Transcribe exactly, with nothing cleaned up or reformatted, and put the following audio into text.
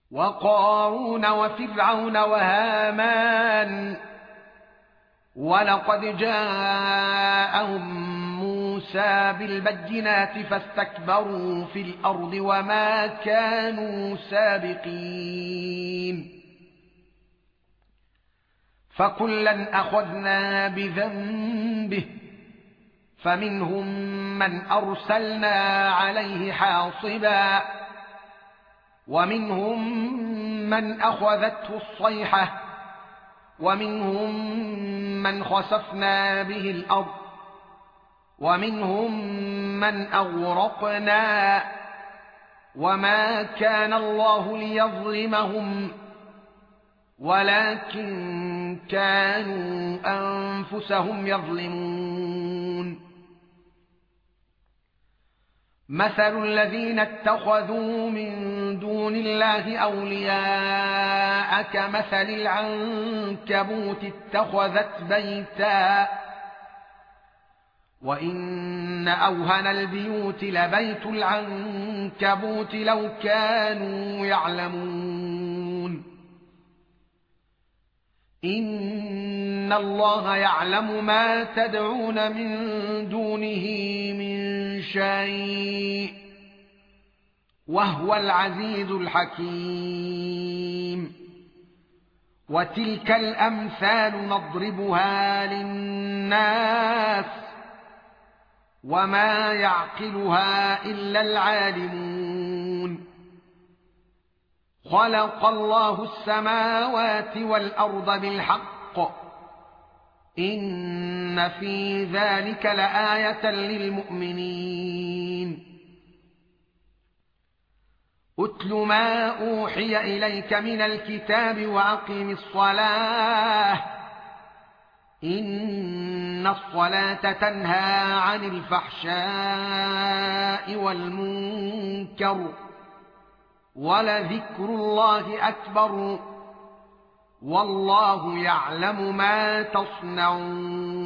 وقارون وفرعون وهامان. ولقد جاءهم موسى بالبينات فاستكبروا في الأرض وما كانوا سابقين. فكلا أخذنا بذنبه، فمنهم من أرسلنا عليه حاصبا، ومنهم من أخذته الصيحة، ومنهم من خسفنا به الأرض، ومنهم من أغرقنا. وما كان الله ليظلمهم ولكن كانوا أنفسهم يظلمون. مثل الذين اتخذوا من دون الله أولياء كمثل العنكبوت اتخذت بيتا، وإن أوهن البيوت لبيت العنكبوت لو كانوا يعلمون. إن الله يعلم ما تدعون من دونه من شيء، وهو العزيز الحكيم. وتلك الأمثال نضربها للناس وما يعقلها إلا العالمون. خلق الله السماوات والأرض بالحق، إن في ذلك لآية للمؤمنين. أتل ما أوحي إليك من الكتاب وأقم الصلاة، إن الصلاة تنهى عن الفحشاء والمنكر، ولذكر الله أكبر، والله يعلم ما تصنعون.